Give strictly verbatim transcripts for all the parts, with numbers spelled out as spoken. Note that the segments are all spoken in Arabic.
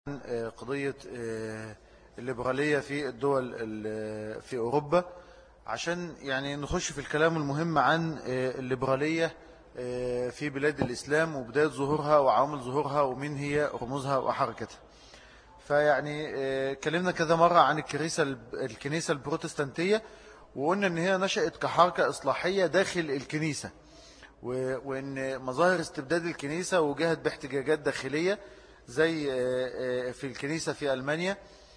قضية الليبرالية في الدول في أوروبا، عشان يعني نخش في الكلام المهم عن الليبرالية في بلاد الإسلام وبداية ظهورها وعوامل ظهورها ومين هي رموزها وحركتها. فيعني كلمنا كذا مرة عن الكنيسة الكنيسة البروتستانتية، وقلنا ان هي نشأت كحركة إصلاحية داخل الكنيسة، وان مظاهر استبداد الكنيسة وجهت باحتجاجات داخلية زي في الكنيسة في ألمانيا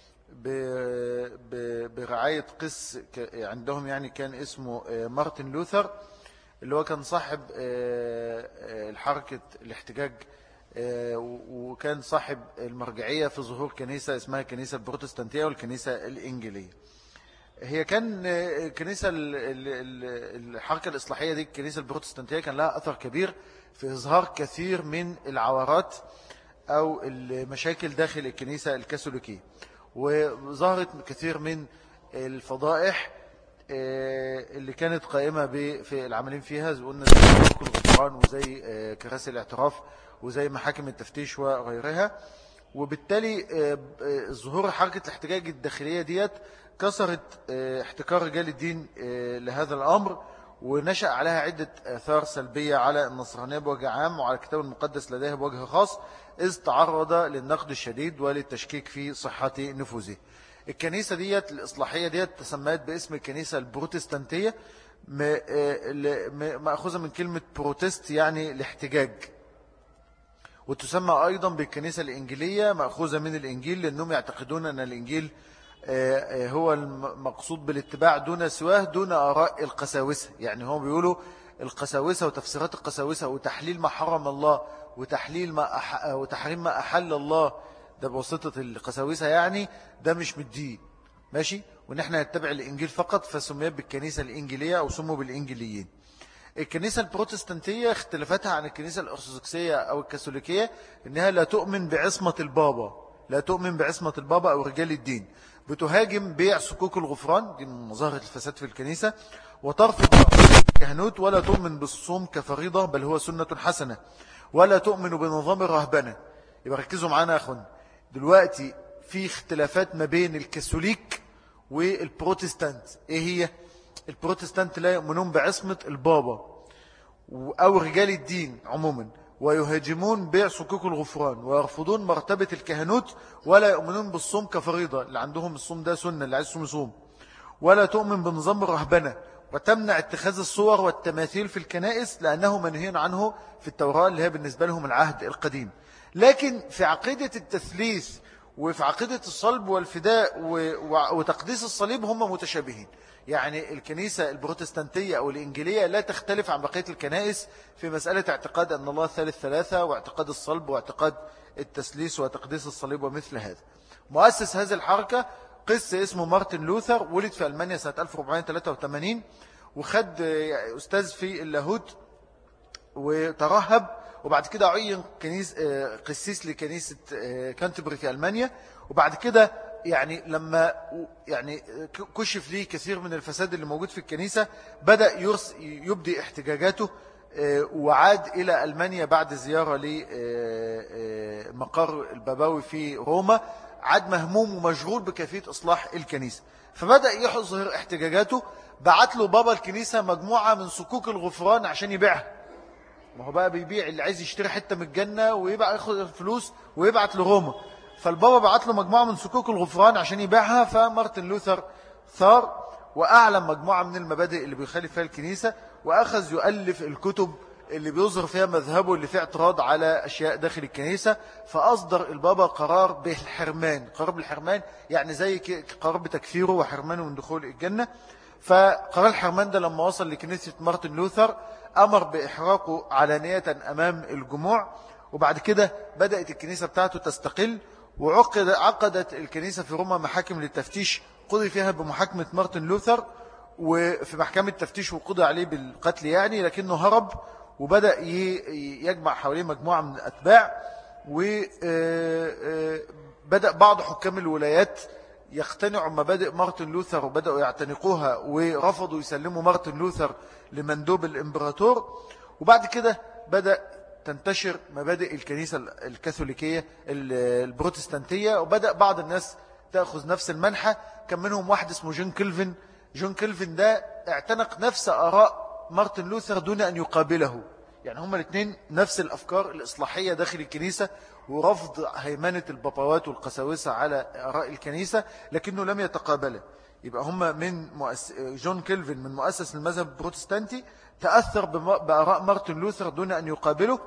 برعاية قس عندهم، يعني كان اسمه مارتن لوثر، اللي هو كان صاحب الحركة الاحتجاج، وكان صاحب المرجعية في ظهور كنيسة اسمها الكنيسة البروتستانتية والكنيسة الإنجيلية. هي كان الكنيسة الحركة الإصلاحية دي، الكنيسة البروتستانتية، كان لها أثر كبير في إظهار كثير من العورات أو المشاكل داخل الكنيسة الكاثوليكية، وظهرت كثير من الفضائح اللي كانت قائمة في العاملين فيها، زي قلنا زي كل الغفران وزي كراسي الاعتراف وزي محاكم التفتيش وغيرها. وبالتالي ظهور حركة الاحتجاج الداخلية ديت كسرت احتكار رجال الدين لهذا الأمر، ونشأ عليها عدة آثار سلبية على النصرانية بوجه عام وعلى الكتاب المقدس لديها بوجه خاص، إذ تعرض للنقد الشديد وللتشكيك في صحة نفوذه. الكنيسة ديت الإصلاحية ديت تسميت باسم الكنيسة البروتستانتية، مأخوذة من كلمة بروتست يعني الاحتجاج، وتسمى أيضا بالكنيسة الإنجيلية مأخوذة من الإنجيل، لأنهم يعتقدون أن الإنجيل هو المقصود بالاتباع دون سواه، دون آراء القساوسة. يعني هم بيقولوا القساوسة وتفسيرات القساوسة وتحليل ما حرم الله وتحليل ما أح... وتحريم ما أحل الله، ده بواسطة القساوسة، يعني ده مش من الدين، ماشي، وإن احنا نتبع الإنجيل فقط، فسميت بالكنيسة الإنجيلية أو سموا بالإنجيليين. الكنيسة البروتستانتية اختلفتها عن الكنيسة الأرثوذكسية أو الكاثوليكية إنها لا تؤمن بعصمة البابا، لا تؤمن بعصمة البابا أو رجال الدين، بتهاجم بيع صكوك الغفران، دي من مظاهر الفساد في الكنيسة، وترفض الكهنوت، ولا تؤمن بالصوم كفريضة بل هو سنة حسنة، ولا تؤمن بنظام الرهبنة. يبقى ركزوا معانا يا أخوان، دلوقتي في اختلافات ما بين الكاثوليك والبروتستانت. ايه هي؟ البروتستانت لا يؤمنون بعصمة البابا أو رجال الدين عموما، ويهاجمون بيع صكوك الغفران، ويرفضون مرتبة الكهنوت، ولا يؤمنون بالصوم كفريضة، اللي عندهم الصوم ده سنة، اللي عايز يصوم يصوم، ولا تؤمن بنظام الرهبنة، وتمنع اتخاذ الصور والتماثيل في الكنائس لأنه منهي عنه في التوراة، اللي هي بالنسبة لهم العهد القديم. لكن في عقيدة التثليث وفي عقيدة الصلب والفداء وتقديس الصليب هم متشابهين. يعني الكنيسة البروتستانتية أو الإنجيلية لا تختلف عن بقية الكنائس في مسألة اعتقاد أن الله ثالث ثلاثة، واعتقاد الصلب، واعتقاد التثليث وتقديس الصليب ومثل هذا. مؤسس هذه الحركة قس اسمه مارتن لوثر، ولد في ألمانيا سنة ألف وأربعمائة وثلاثة وثمانين، وخد أستاذ في اللاهوت وترهب، وبعد كده عين كنيس قسيس لكنيسة كانتبري في ألمانيا. وبعد كده يعني لما يعني كشف ليه كثير من الفساد اللي موجود في الكنيسة، بدأ يرس يبدي احتجاجاته، وعاد إلى ألمانيا بعد زيارة لمقر البابوي في روما. عاد مهموم ومشغول بكيفية إصلاح الكنيسة، فبدأ يحظر احتجاجاته. بعت له بابا الكنيسة مجموعة من صكوك الغفران عشان يبيعها. ما هو بقى بيبيع، اللي عايز يشتري حتة من الجنة ويبقى ياخد الفلوس ويبعت لروما، فالبابا بعت له مجموعة من صكوك الغفران عشان يبيعها. فمارتن لوثر ثار وأعلن مجموعة من المبادئ اللي بيخالف فيها الكنيسة، وأخذ يؤلف الكتب اللي بيظهر فيها مذهبه اللي فيه اعتراض على أشياء داخل الكنيسة. فأصدر البابا قرار بالحرمان، قرار بالحرمان يعني زي قرار بتكفيره وحرمانه من دخول الجنة. فقرار الحرمان ده لما وصل لكنيسة مارتن لوثر أمر بإحراقه علانية أمام الجموع، وبعد كده بدأت الكنيسة بتاعته تستقل، وعقد عقدت الكنيسة في روما محاكم للتفتيش، قضي فيها بمحاكمة مارتن لوثر، وفي محكمة التفتيش وقضي عليه بالقتل يعني، لكنه هرب وبدأ يجمع حواليه مجموعة من الأتباع. وبدأ بعض حكام الولايات يقتنعوا مبادئ مارتن لوثر وبدأوا يعتنقوها، ورفضوا يسلموا مارتن لوثر لمندوب الإمبراطور. وبعد كده بدأ تنتشر مبادئ الكنيسة الكاثوليكية البروتستانتية، وبدأ بعض الناس تأخذ نفس المنحة. كان منهم واحد اسمه جون كيلفن. جون كيلفن ده اعتنق نفس آراء مارتن لوثر دون أن يقابله، يعني هما الاثنين نفس الأفكار الإصلاحية داخل الكنيسة ورفض هيمنة البابوات والقساوسة على آراء الكنيسة، لكنه لم يتقابله. يبقى هما من مؤس... جون كيلفن من مؤسس المذهب البروتستانتي تأثر بآراء مارتن لوثر دون أن يقابله،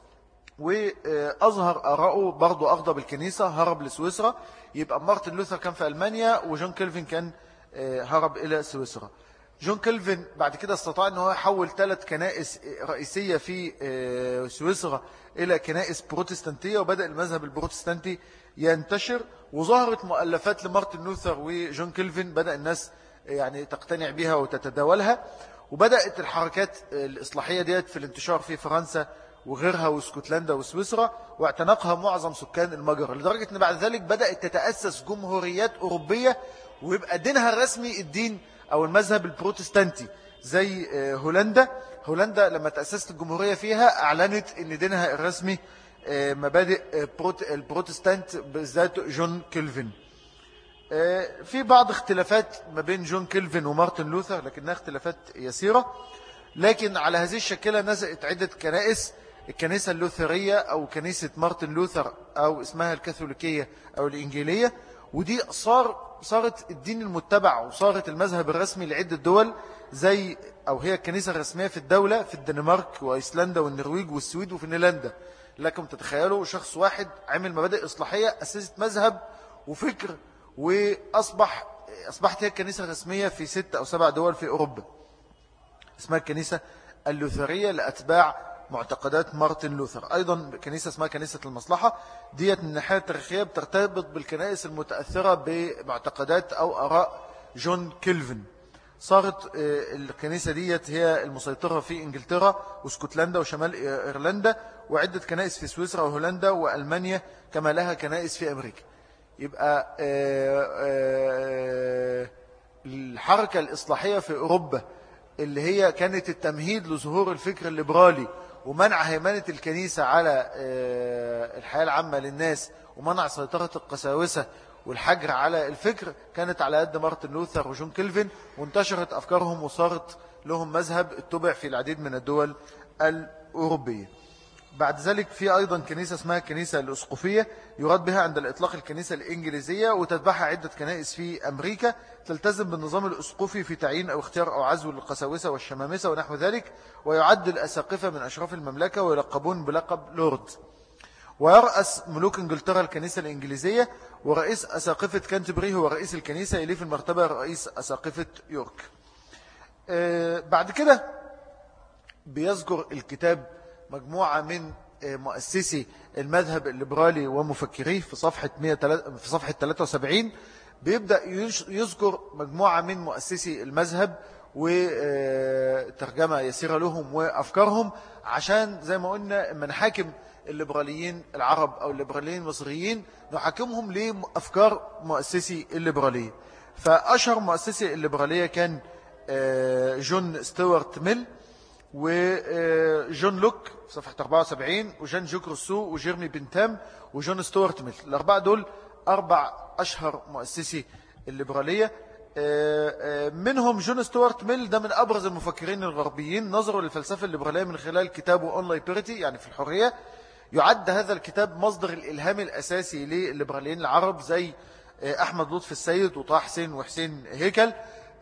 وأظهر آراءه برضو أغضب الكنيسة، هرب لسويسرا. يبقى مارتن لوثر كان في ألمانيا وجون كيلفن كان هرب إلى سويسرا. جون كيلفن بعد كده استطاع أنه يحول ثلاث كنائس رئيسية في سويسرا إلى كنائس بروتستانتية، وبدأ المذهب البروتستانتي ينتشر، وظهرت مؤلفات لمارتن لوثر وجون كيلفن بدأ الناس يعني تقتنع بها وتتداولها، وبدأت الحركات الإصلاحية ديت في الانتشار في فرنسا وغيرها واسكتلندا وسويسرا، واعتنقها معظم سكان المجر، لدرجة أن بعد ذلك بدأت تتأسس جمهوريات أوروبية ويبقى دينها الرسمي الدين أو المذهب البروتستانتي، زي هولندا. هولندا لما تأسست الجمهورية فيها أعلنت أن دينها الرسمي مبادئ البروتستانت بالذات جون كيلفن. في بعض اختلافات ما بين جون كيلفن ومارتن لوثر، لكنها اختلافات يسيرة، لكن على هذه الشكلة نزلت عدة كنائس: الكنيسة اللوثرية أو كنيسة مارتن لوثر أو اسمها الكاثوليكية أو الإنجيلية، ودي صار صارت الدين المتبع وصارت المذهب الرسمي لعدة دول، زي أو هي الكنيسة الرسمية في الدولة في الدنمارك وأيسلندا والنرويج والسويد وفنلندا. لكم تتخيلوا شخص واحد عمل مبادئ إصلاحية أسست مذهب وفكر، وأصبح أصبحت هي الكنيسة الرسمية في ست أو سبع دول في أوروبا، اسمها الكنيسة اللوثرية لأتباع معتقدات مارتن لوثر. أيضا كنيسة اسمها كنيسة المصلحة، ديت من الناحية التاريخية بترتبط بالكنائس المتأثرة بمعتقدات أو آراء جون كيلفن. صارت الكنيسة ديت هي المسيطرة في إنجلترا واسكتلندا وشمال إيرلندا، وعدة كنائس في سويسرا وهولندا وألمانيا، كما لها كنائس في أمريكا. يبقى الحركة الإصلاحية في أوروبا اللي هي كانت التمهيد لظهور الفكر الليبرالي ومنع هيمنة الكنيسة على الحياة العامة للناس ومنع سيطرة القساوسة والحجر على الفكر، كانت على يد مارتن لوثر وجون كيلفن، وانتشرت أفكارهم وصارت لهم مذهب اتبع في العديد من الدول الأوروبية. بعد ذلك في أيضا كنيسة اسمها الكنيسة الأسقفية، يراد بها عند الإطلاق الكنيسة الإنجليزية، وتتبعها عدة كنائس في أمريكا، تلتزم بالنظام الأسقفي في تعيين أو اختيار أو عزو للقساوسة والشمامسة ونحو ذلك، ويعد الأساقفة من أشراف المملكة ويلقبون بلقب لورد. ويرأس ملوك انجلترا الكنيسة الإنجليزية، ورئيس أساقفة كانتبري هو رئيس الكنيسة، يليه في المرتبة رئيس أساقفة يورك. أه بعد كده بيذكر الكتاب مجموعة من مؤسسي المذهب الليبرالي ومفكريه في صفحة في صفحة ثلاثة وسبعين، بيبدأ يذكر مجموعة من مؤسسي المذهب وترجمة يسيرة لهم وأفكارهم، عشان زي ما قلنا اما نحاكم الليبراليين العرب أو الليبراليين المصريين نحاكمهم لأفكار مؤسسي الليبرالية. فأشهر مؤسسي الليبرالية كان جون ستيوارت ميل وجون لوك في صفحة أربعة وسبعين، وجان جوك روسو وجيرمي بنتام وجون ستيوارت ميل. الأربعة دول أربع أشهر مؤسسي الليبرالية. منهم جون ستيوارت ميل، ده من أبرز المفكرين الغربيين، نظروا للفلسفة الليبرالية من خلال كتابه أون لايبرتي يعني في الحرية. يعد هذا الكتاب مصدر الإلهام الأساسي للليبراليين العرب زي أحمد لطفي السيد وطه حسين وحسين هيكل.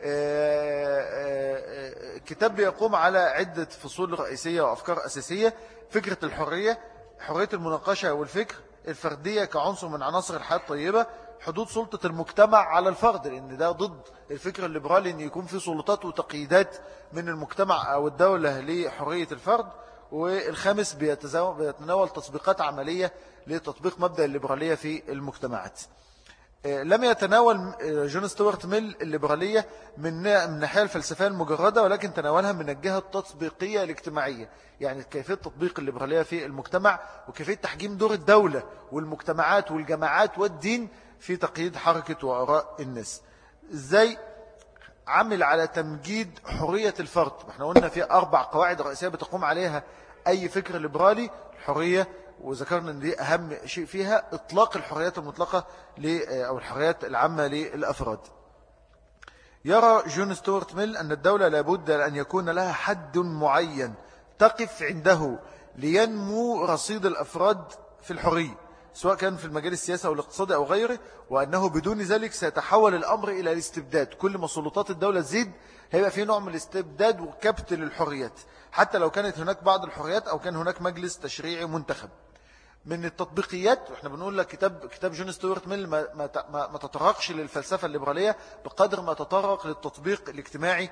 كتاب بيقوم على عدة فصول رئيسية وأفكار أساسية: فكرة الحرية، حرية المناقشة والفكر، الفردية كعنصر من عناصر الحياة الطيبة، حدود سلطة المجتمع على الفرد، لأن ده ضد الفكر الليبرالي أن يكون في سلطات وتقييدات من المجتمع أو الدولة لحرية الفرد. والخامس بيتناول تطبيقات عملية لتطبيق مبدأ الليبرالية في المجتمعات. لم يتناول جون ستيوارت ميل الليبرالية من الناحية الفلسفية المجردة، ولكن تناولها من الجهة التطبيقية الاجتماعية، يعني كيفية تطبيق الليبرالية في المجتمع وكيفية تحجيم دور الدولة والمجتمعات والجماعات والدين في تقييد حركة وآراء الناس. ازاي عمل على تمجيد حرية الفرد؟ احنا قلنا في أربع قواعد رئيسية بتقوم عليها أي فكر ليبرالي الحرية، وذكرنا أن دي أهم شيء فيها إطلاق الحريات المطلقة أو الحريات العامة للأفراد. يرى جون ستوارت ميل أن الدولة لابد أن يكون لها حد معين تقف عنده لينمو رصيد الأفراد في الحرية، سواء كان في المجال السياسي أو الاقتصادي أو غيره، وأنه بدون ذلك سيتحول الأمر إلى الاستبداد. كل ما سلطات الدولة تزيد هيبقى في نوع من الاستبداد وكبت للحريات، حتى لو كانت هناك بعض الحريات أو كان هناك مجلس تشريعي منتخب. من التطبيقيات، وإحنا بنقول لك كتاب كتاب جون ستوارت ميل ما, ما, ما تطرقش للفلسفة الليبرالية بقدر ما تطرق للتطبيق الاجتماعي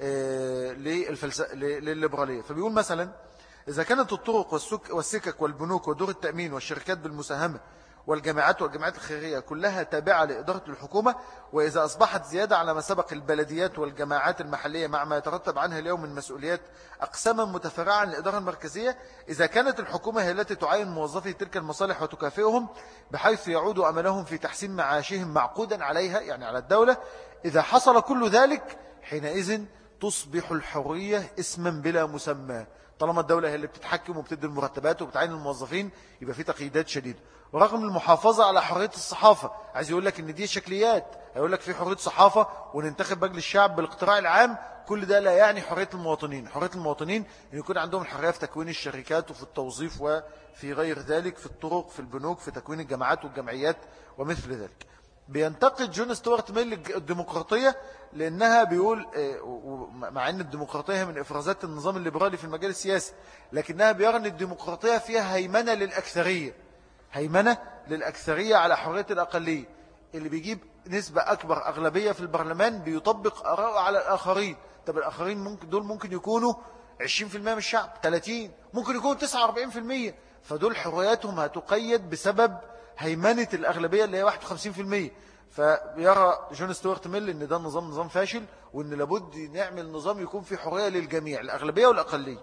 للليبرالية. فبيقول مثلا: إذا كانت الطرق والسكك والبنوك ودور التأمين والشركات بالمساهمة والجامعات والجامعات الخيرية كلها تابعة لإدارة الحكومة، وإذا أصبحت زيادة على ما سبق البلديات والجماعات المحلية مع ما يترتب عنها اليوم من مسؤوليات أقساما متفرعة عن الإدارة المركزية، إذا كانت الحكومة هي التي تعين موظفي تلك المصالح وتكافئهم بحيث يعود أملهم في تحسين معاشهم معقودا عليها، يعني على الدولة، إذا حصل كل ذلك حينئذ تصبح الحرية اسما بلا مسمى. طالما الدولة هي اللي بتتحكم وبتدي المرتبات وبتعين الموظفين يبقى في تقييدات شديدة. ورغم المحافظة على حرية الصحافة، عايز يقول لك ان دي شكليات، هيقول لك في حرية صحافة وننتخب مجلس الشعب بالاقتراع العام، كل ده لا يعني حرية المواطنين. حرية المواطنين ان يكون عندهم الحرية في تكوين الشركات وفي التوظيف وفي غير ذلك، في الطرق، في البنوك، في تكوين الجامعات والجمعيات ومثل ذلك. بينتقد جون ستوارت ميل الديمقراطية لأنها بيقول، مع أن الديمقراطية من إفرازات النظام الليبرالي في المجال السياسي، لكنها بيرى أن الديمقراطية فيها هيمنة للأكثرية، هيمنة للأكثرية على حرية الأقلية. اللي بيجيب نسبة أكبر أغلبية في البرلمان بيطبق آراءه على الآخرين. طب الآخرين ممكن دول ممكن يكونوا عشرين بالمئة من الشعب، ثلاثين، ممكن يكونوا تسعة وأربعين بالمئة، فدول حرياتهم هتقيد بسبب هيمنة الأغلبية اللي هي واحد وخمسين بالمئة. فيرى جون ستوارت ميل ان ده النظام نظام فاشل، وان لابد نعمل نظام يكون فيه حرية للجميع، الأغلبية والأقلية.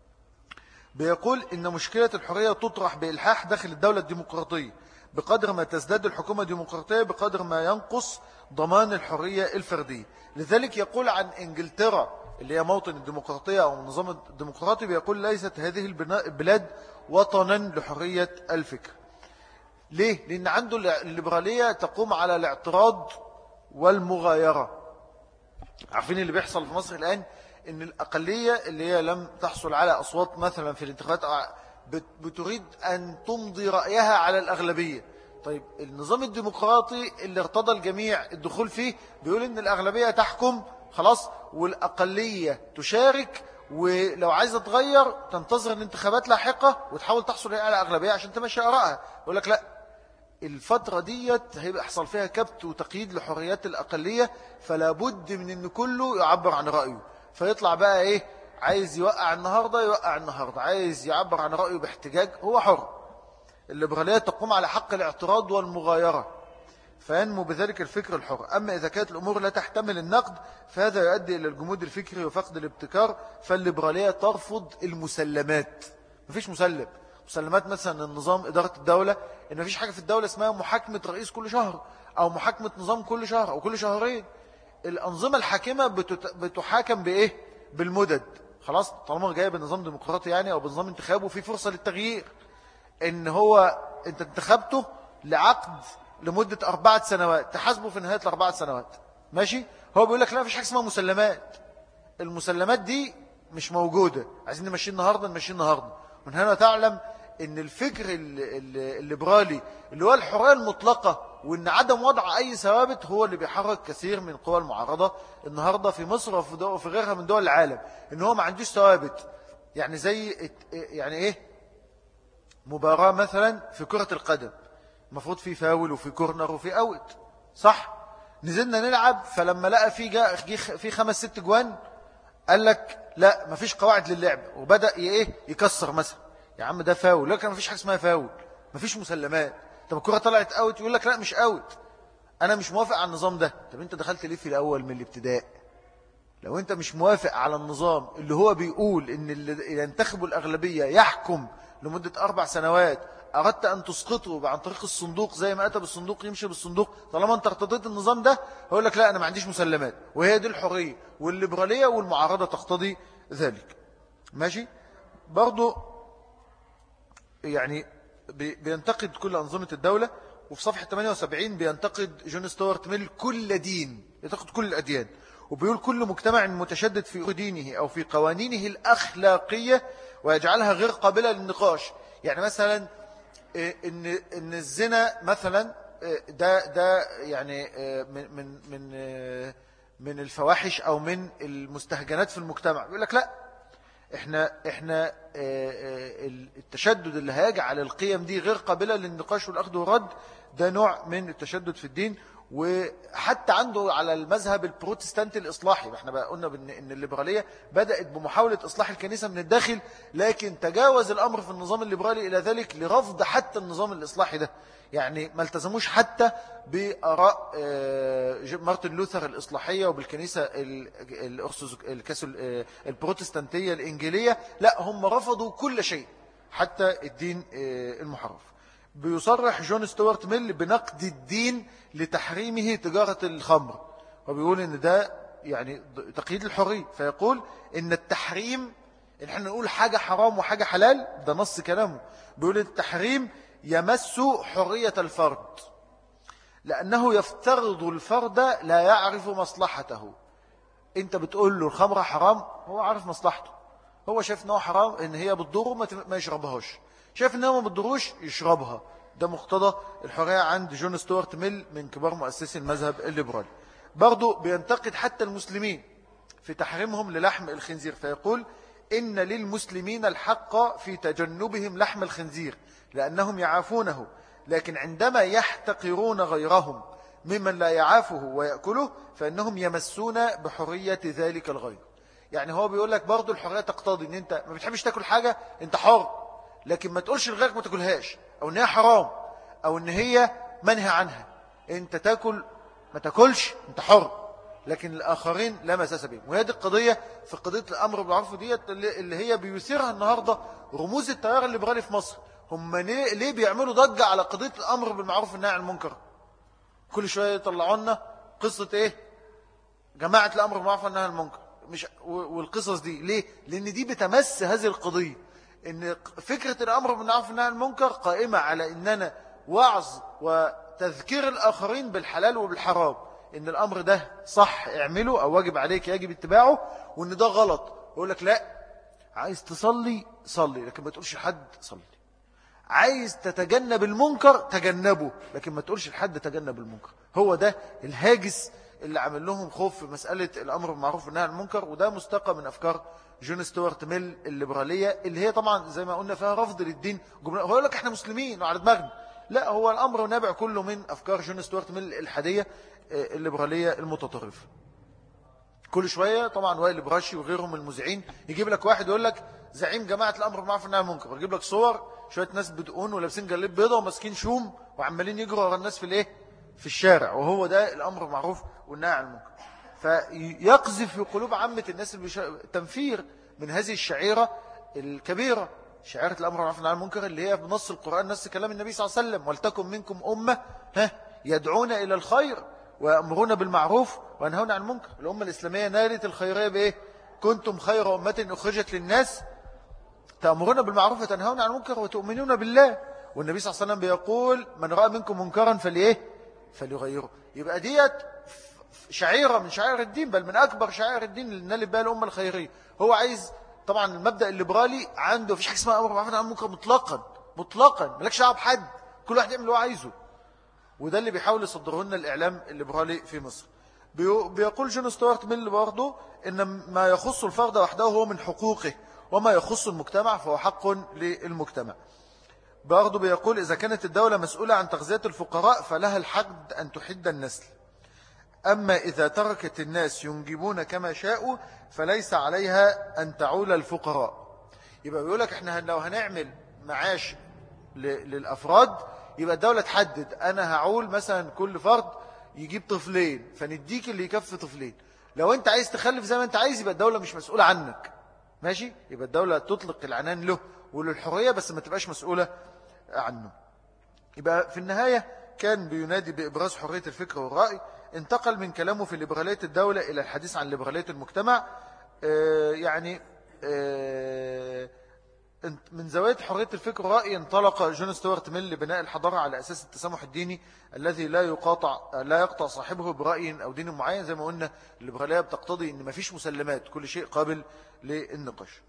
بيقول ان مشكلة الحرية تطرح بإلحاح داخل الدولة الديمقراطية، بقدر ما تزداد الحكومة ديمقراطية بقدر ما ينقص ضمان الحرية الفردية. لذلك يقول عن إنجلترا اللي هي موطن الديمقراطية أو النظام الديمقراطي، بيقول ليست هذه البلاد وطنا لحرية الفكر. ليه؟ لأن عنده الليبرالية تقوم على الاعتراض والمغايرة. عارفين اللي بيحصل في مصر الآن إن الأقلية اللي هي لم تحصل على أصوات مثلا في الانتخابات بتريد أن تمضي رأيها على الأغلبية. طيب النظام الديمقراطي اللي ارتضى الجميع الدخول فيه بيقول إن الأغلبية تحكم خلاص، والأقلية تشارك، ولو عايزة تغير تنتظر الانتخابات لاحقة وتحاول تحصل على أغلبية عشان تمشي آرائها. يقول لك لا، الفترة ديت هيبقى يحصل فيها كبت وتقييد لحريات الأقلية، فلا بد من أن كله يعبر عن رأيه. فيطلع بقى إيه، عايز يوقع النهاردة يوقع النهاردة، عايز يعبر عن رأيه باحتجاج، هو حر. الليبرالية تقوم على حق الاعتراض والمغايرة، فينمو بذلك الفكر الحر. أما إذا كانت الأمور لا تحتمل النقد فهذا يؤدي إلى الجمود الفكري وفقد الابتكار. فالليبرالية ترفض المسلمات. مفيش مسلم مسلمات مثلا النظام إدارة الدولة، إن مفيش حاجة في الدولة اسمها محاكمة رئيس كل شهر أو محاكمة نظام كل شهر أو كل شهرين. الأنظمة الحاكمة بتحاكم بإيه؟ بالمدد. خلاص، طالما جاية بالنظام ديمقراطي يعني أو بنظام انتخابه في فرصة للتغيير، إن هو أنت انتخبته لعقد لمدة أربعة سنوات تحاسبه في نهاية الأربعة سنوات، ماشي. هو بيقول لك لا، مفيش حاجة اسمها مسلمات. المسلمات دي مش موجودة، عايزين نمشي النهاردة نمشي النهاردة. من هنا تعلم ان الفكر الليبرالي اللي هو الحرية المطلقة وان عدم وضع اي ثوابت هو اللي بيحرك كثير من قوى المعارضة النهاردة في مصر وفي غيرها من دول العالم، ان هو ما عندوش ثوابت. يعني زي يعني ايه، مباراة مثلا في كرة القدم المفروض في فاول وفي كورنر وفي اوت، صح؟ نزلنا نلعب، فلما لقى في جاء في خمس ست جوان قال لك لا، مفيش قواعد للعب، وبدأ ايه يكسر مثلا. يا عم ده فاول، لكن مفيش حاجة اسمها فاول، مفيش مسلمات. طب الكرة طلعت اوت، يقول لك لا مش اوت، انا مش موافق على النظام ده. طب انت دخلت ليه في الاول من الابتداء؟ لو انت مش موافق على النظام اللي هو بيقول ان اللي ينتخبوا الأغلبية يحكم لمدة أربع سنوات، أردت أن تسقطه عن طريق الصندوق زي ما أتى بالصندوق يمشي بالصندوق، طالما أنت ارتضيت النظام ده هقول لك لا، أنا ما عنديش مسلمات. وهي دي الحرية والليبرالية والمعارضة تقتضي ذلك، ماشي. برضو يعني بينتقد كل أنظمة الدولة. وفي صفحة ثمانية وسبعين بينتقد جون ستوارت ميل كل دين، ينتقد كل الأديان، وبيقول كل مجتمع متشدد في دينه أو في قوانينه الأخلاقية ويجعلها غير قابلة للنقاش. يعني مثلا إن إن الزنا مثلا ده ده يعني من من من من الفواحش أو من المستهجنات في المجتمع. يقول لك لا، احنا احنا التشدد اللي هيجعل القيم دي غير قابلة للنقاش والأخذ والرد ده نوع من التشدد في الدين. وحتى عنده على المذهب البروتستانتي الإصلاحي. احنا بقى قلنا ان الليبرالية بدأت بمحاولة إصلاح الكنيسة من الداخل، لكن تجاوز الأمر في النظام الليبرالي إلى ذلك لرفض حتى النظام الإصلاحي ده. يعني ما التزموش حتى بآراء مارتن لوثر الإصلاحية وبالكنيسة البروتستانتية الإنجيلية، لا هم رفضوا كل شيء حتى الدين المحرف. بيصرح جون ستوارت ميل بنقد الدين لتحريمه تجارة الخمر، وبيقول ان ده يعني تقييد الحرية. فيقول ان التحريم، ان احنا نقول حاجة حرام وحاجة حلال، ده نص كلامه. بيقول التحريم يمس حرية الفرد لأنه يفترض الفرد لا يعرف مصلحته. انت بتقول له الخمرة حرام، هو عارف مصلحته، هو شايف انه حرام ان هي بتضره ما يشربهاش، شايف انه ما بتضروش يشربها. ده مقتضى الحرية عند جون ستوارت ميل من كبار مؤسسي المذهب الليبرالي. برضو بينتقد حتى المسلمين في تحريمهم للحم الخنزير. فيقول إن للمسلمين الحق في تجنبهم لحم الخنزير لأنهم يعافونه، لكن عندما يحتقرون غيرهم ممن لا يعافه ويأكله فإنهم يمسون بحرية ذلك الغير. يعني هو بيقول لك برضو الحرية تقتضي ان انت ما بتحبش تاكل حاجة انت حر، لكن ما تقولش لغيرك ما تاكلهاش، او ان هي حرام، او ان هي منهي عنها. انت تاكل ما تاكلش انت حر، لكن الآخرين لا مساس بهم. وهذه القضية في قضية الأمر بالمعروف ديت اللي هي بيثيرها النهاردة رموز التيار الليبرالي في مصر. هم ليه بيعملوا ضجة على قضية الأمر بالمعروف والنهي عن المنكر؟ كل شوية يطلعوا لنا قصة ايه؟ جماعة الأمر بالمعروف والنهي عن المنكر. مش والقصص دي ليه؟ لأن دي بتمس هذه القضية، إن فكرة الأمر بالمعروف والنهي عن المنكر قائمة على إننا وعظ وتذكير الآخرين بالحلال وبالحرام، إن الأمر ده صح اعمله أو واجب عليك يجب اتباعه، وإن ده غلط يقول لك لا، عايز تصلي صلي لكن ما تقولش لحد صلي، عايز تتجنب المنكر تجنبه لكن ما تقولش لحد تجنب المنكر. هو ده الهاجس اللي عمل لهم خوف في مسألة الأمر بالمعروف والنهي عن المنكر. وده مستقى من أفكار جون ستوارت ميل الليبرالية، اللي هي طبعا زي ما قلنا فيها رفض للدين. هو يقول لك احنا مسلمين وعلى دماغنا، لا، هو الأمر نابع كله من أفكار جون ستوارت ميل الحادية الليبرالية المتطرفة. كل شوية طبعا وائل براشي وغيرهم المذيعين يجيب لك واحد يقول لك زعيم جماعة الأمر بالمعروف والنهي عن المنكر، ويجيب لك صور شوية ناس بدقون ولابسين جلاب بيضة وماسكين شوم وعمالين يجروا ورا الناس في الايه في الشارع، وهو ده الأمر بالمعروف والنهي عن المنكر. فيقذف في قلوب عامة الناس التنفير من هذه الشعيرة الكبيرة، شعيرة الأمر بالمعروف والنهي عن المنكر، اللي هي بنص القرآن نص كلام النبي صلى الله عليه وسلم: ولتكن منكم أمة ها يدعون إلى الخير ويأمرون بالمعروف وينهون عن المنكر. الأمة الإسلامية نالت الخيرية بإيه؟ كنتم خير أمة أخرجت للناس تأمرون بالمعروف وتنهون عن المنكر وتؤمنون بالله. والنبي صلى الله عليه وسلم بيقول: من رأى منكم منكرا فليه فليغيره. يبقى ديت شعيرة من شعائر الدين، بل من أكبر شعائر الدين اللي نالت بها الأمة الخيرية. هو عايز طبعا المبدأ الليبرالي عنده فيش حاجة اسمها أمر بالمعروف والنهي عن المنكر مطلقا مطلقا، مالكش دعوه بحد، كل واحد يعمل اللي هو عايزه. وده اللي بيحاول يصدره لنا الإعلام الليبرالي في مصر. بيقول جون ستوارت ميل برضه إن ما يخص الفرد وحده هو من حقوقه، وما يخص المجتمع فهو حق للمجتمع. برضه بيقول إذا كانت الدولة مسؤولة عن تغذية الفقراء فلها الحق أن تحد النسل، أما إذا تركت الناس ينجبون كما شاءوا فليس عليها أن تعول الفقراء. يبقى بيقولك إحنا لو هنعمل معاش للأفراد يبقى الدولة تحدد أنا هعول مثلا كل فرد يجيب طفلين فنديك اللي يكفي طفلين. لو أنت عايز تخلف زي ما أنت عايز يبقى الدولة مش مسؤولة عنك، ماشي؟ يبقى الدولة تطلق العنان له وللحرية بس ما تبقاش مسؤولة عنه. يبقى في النهاية كان بينادي بإبراز حرية الفكر والرأي. انتقل من كلامه في ليبرالية الدولة إلى الحديث عن ليبرالية المجتمع. آه يعني آه من زاوية حرية الفكر رأي انطلق جون ستوارت ميل لبناء الحضارة على أساس التسامح الديني الذي لا يقاطع لا يقطع صاحبه برأي أو دين معين. زي ما قلنا الليبرالية بتقتضي أن مفيش مسلمات، كل شيء قابل للنقاش.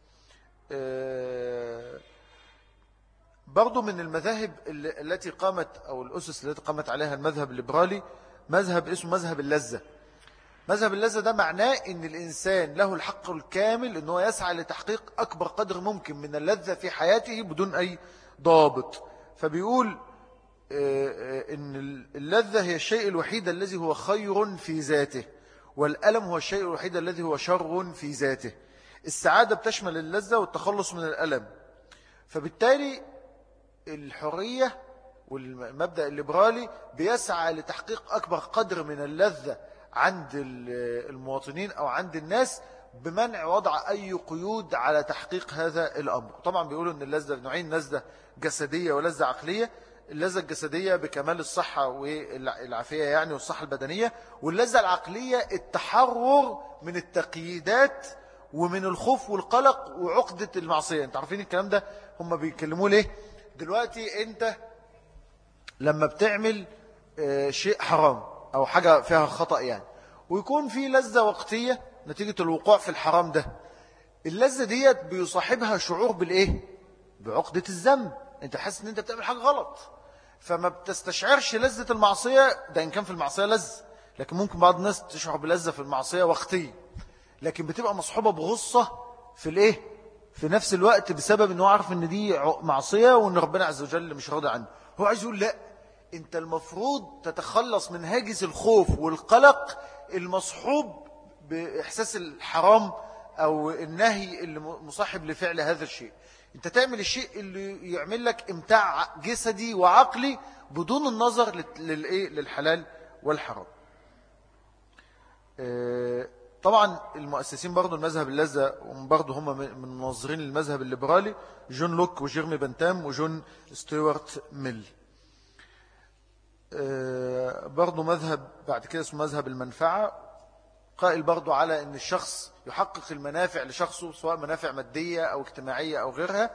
برضو من المذاهب التي قامت أو الأسس التي قامت عليها المذهب الليبرالي مذهب اسمه مذهب اللذة. مذهب اللذة ده معناه أن الإنسان له الحق الكامل أنه يسعى لتحقيق أكبر قدر ممكن من اللذة في حياته بدون أي ضابط. فبيقول أن اللذة هي الشيء الوحيد الذي هو خير في ذاته، والألم هو الشيء الوحيد الذي هو شر في ذاته. السعادة بتشمل اللذة والتخلص من الألم. فبالتالي الحرية والمبدأ الليبرالي بيسعى لتحقيق أكبر قدر من اللذة عند المواطنين أو عند الناس بمنع وضع أي قيود على تحقيق هذا الأمر. طبعا بيقولوا أن اللذة نوعين، لذة جسدية ولذة عقلية. اللذة الجسدية بكمال الصحة والعافية يعني والصحة البدنية، واللذة العقلية التحرر من التقييدات ومن الخوف والقلق وعقدة المعصية. انت عارفين الكلام ده هم بيكلموه ليه؟ دلوقتي انت لما بتعمل شيء حرام أو حاجة فيها خطأ يعني، ويكون في لذة وقتية نتيجة الوقوع في الحرام ده، اللذة ديت بيصاحبها شعور بالإيه؟ بعقدة الذنب. انت حاسس ان انت بتعمل حاجة غلط، فما بتستشعرش لذة المعصية. ده إن كان في المعصية لذة، لكن ممكن بعض الناس تشعر بلذة في المعصية وقتية، لكن بتبقى مصحوبة بغصة في الإيه؟ في نفس الوقت، بسبب أنه عارف أن دي معصية وأن ربنا عز وجل مش راضي عنه. هو عايز يقول لا، أنت المفروض تتخلص من هاجس الخوف والقلق المصحوب بإحساس الحرام أو النهي اللي مصاحب لفعل هذا الشيء. أنت تعمل الشيء اللي يعمل لك امتاع جسدي وعقلي بدون النظر للحلال والحرام. طبعا المؤسسين برضو المذهب اللذة برضو هم من منظرين المذهب الليبرالي، جون لوك وجيرمي بنتام وجون ستيوارت ميل. برضو مذهب بعد كده اسمه مذهب المنفعة، قائل برضو على أن الشخص يحقق المنافع لشخصه سواء منافع مادية أو اجتماعية أو غيرها،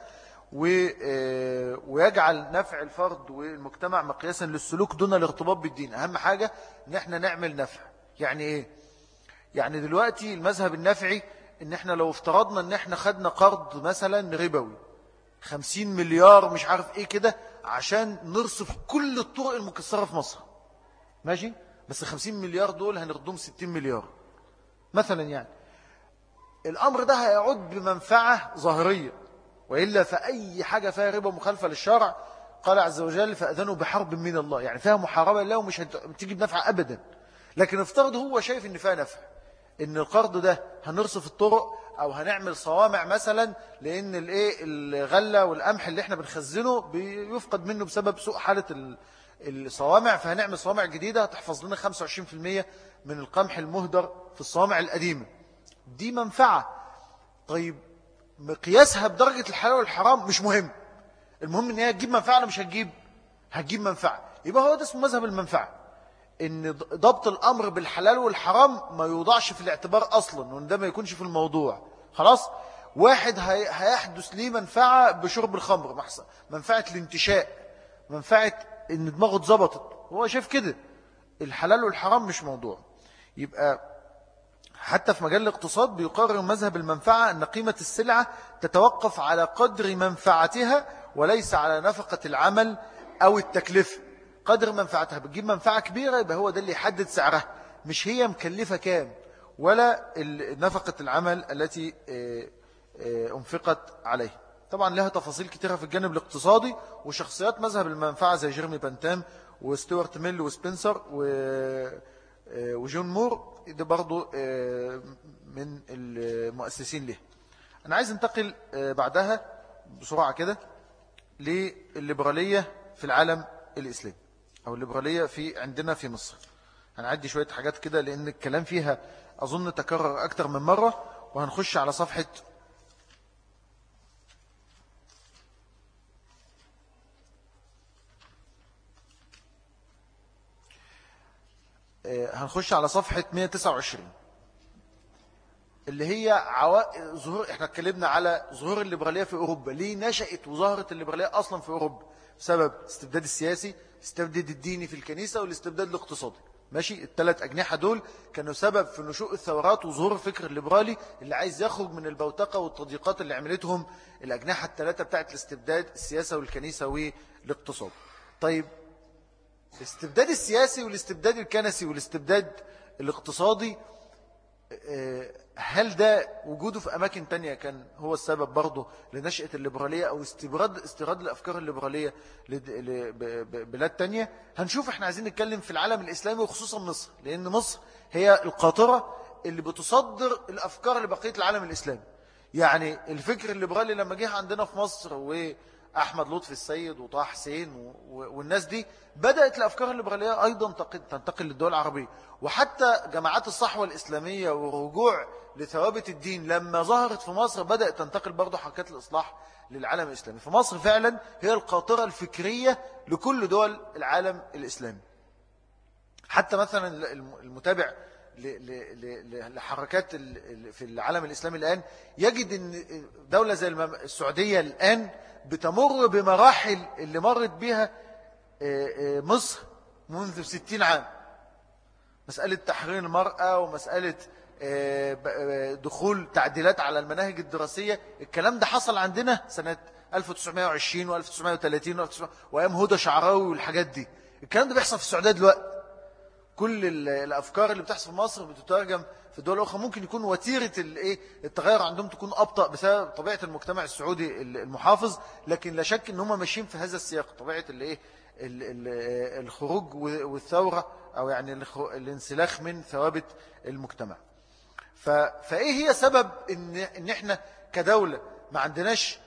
ويجعل نفع الفرد والمجتمع مقياسا للسلوك دون الارتباط بالدين. أهم حاجة أن احنا نعمل نفع. يعني إيه؟ يعني دلوقتي المذهب النفعي ان احنا لو افترضنا ان احنا خدنا قرض مثلا ربوي خمسين مليار مش عارف ايه كده عشان نرصف كل الطرق المكسرة في مصر، ماشي، بس خمسين مليار دول هنردهم ستين مليار مثلا. يعني الامر ده هيعود بمنفعة ظاهرية، وإلا فأي حاجة فيها ربا مخالفة للشرع قال عز وجل فأذنوا بحرب من الله، يعني فيها محاربة الله ومش هتيجي بنفع أبدا. لكن افترض هو شايف ان فيها نفع، ان القرض ده هنرصف الطرق او هنعمل صوامع مثلا، لان الايه الغله والقمح اللي احنا بنخزنه بيفقد منه بسبب سوء حاله الصوامع، فهنعمل صوامع جديده هتحفظ لنا خمسة وعشرين بالمئة من القمح المهدر في الصوامع القديمه. دي منفعه. طيب مقياسها بدرجه الحلال والحرام مش مهم، المهم ان هي تجيب منفعه ولا مش هتجيب؟ هتجيب منفعه. يبقى هو ده اسمه مذهب المنفعه، ان ضبط الامر بالحلال والحرام ما يوضعش في الاعتبار اصلا، وان ده ما يكونش في الموضوع. خلاص، واحد هيحدث ليه منفعة بشرب الخمر، منفعة الانتشاء، منفعة ان دماغه اتظبطت، هو شايف كده الحلال والحرام مش موضوع. يبقى حتى في مجال الاقتصاد بيقرر مذهب المنفعة ان قيمة السلعة تتوقف على قدر منفعتها وليس على نفقة العمل او التكلفة. قدر منفعتها، بتجيب منفعة كبيرة يبقى هو ده اللي يحدد سعرها، مش هي مكلفة كام ولا نفقة العمل التي انفقت عليه. طبعا لها تفاصيل كتيرة في الجانب الاقتصادي، وشخصيات مذهب المنفعة زي جيرمي بنتام وستيوارت ميل وسبنسر وجون مور، ده برضو من المؤسسين له. أنا عايز انتقل بعدها بسرعة كده للليبرالية في العالم الإسلامي أو الليبرالية في عندنا في مصر. هنعدي شوية حاجات كده لأن الكلام فيها أظن تكرر أكتر من مرة، وهنخش على صفحة هنخش على صفحة مئة وتسعة وعشرين. اللي هي عوا... ظهور. احنا اتكلمنا على ظهور الليبرالية في أوروبا. ليه نشأت وظهرت الليبرالية أصلا في أوروبا؟ بسبب الاستبداد السياسي، الاستبداد الديني في الكنيسة، والاستبداد الاقتصادي. ماشي، الثلاث أجنحة دول كانوا سبب في نشوء الثورات وظهور الفكر الليبرالي اللي عايز يخرج من البوتقة والتضييقات اللي عملتهم الأجنحة الثلاثة بتاعت الاستبداد، السياسة والكنيسة والاقتصاد. طيب، الاستبداد السياسي والاستبداد الكنسي والاستبداد الاقتصادي، هل ده وجوده في أماكن تانية كان هو السبب برضه لنشأة الليبرالية أو استيراد استيراد الأفكار الليبرالية لبلاد تانية؟ هنشوف. احنا عايزين نتكلم في العالم الإسلامي وخصوصا مصر، لأن مصر هي القاطرة اللي بتصدر الأفكار لبقية العالم الإسلامي. يعني الفكر الليبرالي لما جه عندنا في مصر وأحمد لطفي السيد وطه حسين والناس دي، بدأت الأفكار الليبرالية أيضا تنتقل للدول العربية. وحتى جماعات الصحوة الإسلامية ورجوع لثوابت الدين لما ظهرت في مصر بدأت تنتقل برضو حركات الإصلاح للعالم الإسلامي. فمصر فعلا هي القاطرة الفكرية لكل دول العالم الإسلامي. حتى مثلا المتابع لحركات في العالم الإسلامي الآن يجد أن دولة زي السعودية الآن بتمر بمراحل اللي مرت بها مصر منذ ستين عام. مسألة تحرير المرأة ومسألة دخول تعديلات على المناهج الدراسية، الكلام ده حصل عندنا سنة ألف وتسعمائة وعشرين وألف وتسعمائة وثلاثين وأيام هدى شعراوي والحاجات دي. الكلام ده بيحصل في السعودية دلوقتي. كل الأفكار اللي بتحصل في مصر بتترجم في الدول الأخرى. ممكن يكون وتيرة التغير عندهم تكون أبطأ بسبب طبيعة المجتمع السعودي المحافظ، لكن لا شك أن هم ماشيين في هذا السياق، طبيعة الايه الخروج والثورة، أو يعني الانسلاخ من ثوابت المجتمع. فإيه هي سبب إن, إن إحنا كدولة ما عندناش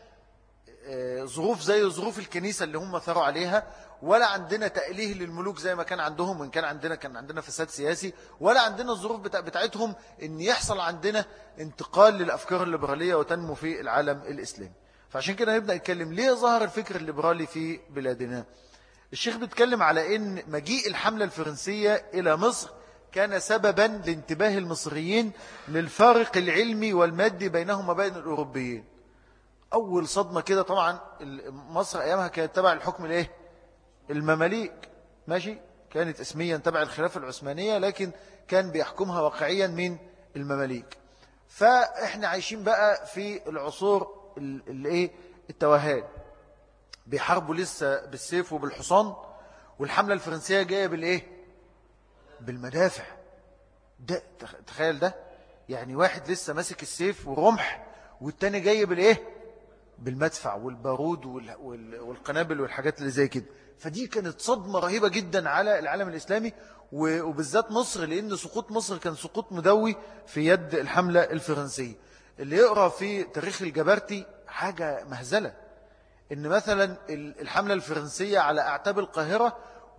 ظروف زي ظروف الكنيسة اللي هم ثاروا عليها، ولا عندنا تأليه للملوك زي ما كان عندهم، وإن كان عندنا كان عندنا فساد سياسي، ولا عندنا الظروف بتاع بتاعتهم إن يحصل عندنا انتقال للأفكار الليبرالية وتنمو في العالم الإسلامي. فعشان كده نبدأ نتكلم ليه ظهر الفكر الليبرالي في بلادنا. الشيخ بيتكلم على إن مجيء الحملة الفرنسية إلى مصر كان سببا لانتباه المصريين للفارق العلمي والمادي بينهم وبين الأوروبيين. أول صدمة كده، طبعا مصر أيامها كانت تبع الحكم الإيه؟ المماليك. ماشي، كانت اسميا تبع الخلافة العثمانية، لكن كان بيحكمها واقعيا من المماليك. فإحنا عايشين بقى في العصور الإيه؟ التوهان، بيحاربوا لسه بالسيف وبالحصان، والحملة الفرنسية جاية بالإيه؟ بالمدافع. ده تخيل ده، يعني واحد لسه ماسك السيف ورمح، والتاني جاي بالإيه؟ بالمدفع والبارود والقنابل والحاجات اللي زي كده. فدي كانت صدمة رهيبة جدا على العالم الإسلامي، وبالذات مصر، لأن سقوط مصر كان سقوط مدوي في يد الحملة الفرنسية. اللي يقرأ في تاريخ الجبرتي حاجة مهزلة، إن مثلا الحملة الفرنسية على أعتاب القاهرة،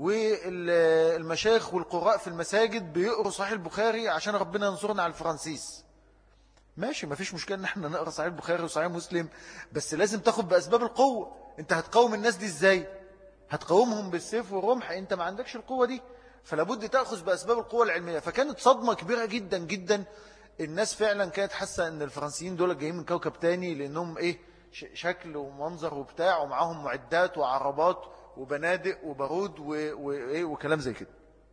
والمشايخ والقراء في المساجد بيقروا صحيح البخاري عشان ربنا ينصرنا على الفرنسيس. ماشي، ما فيش مشكلة ان احنا نقرأ صحيح البخاري وصحيح مسلم، بس لازم تاخد بأسباب القوة. انت هتقوم الناس دي ازاي؟ هتقومهم بالسيف والرمح؟ انت ما عندكش القوة دي، فلابد تأخذ بأسباب القوة العلمية. فكانت صدمة كبيرة جدا جدا. الناس فعلا كانت حاسة ان الفرنسيين دول جايين من كوكب تاني، لانهم ايه، شكل ومنظر وبتاع، ومعاهم معدات وعربات وبنادق وبارود وايه وكلام زي كده.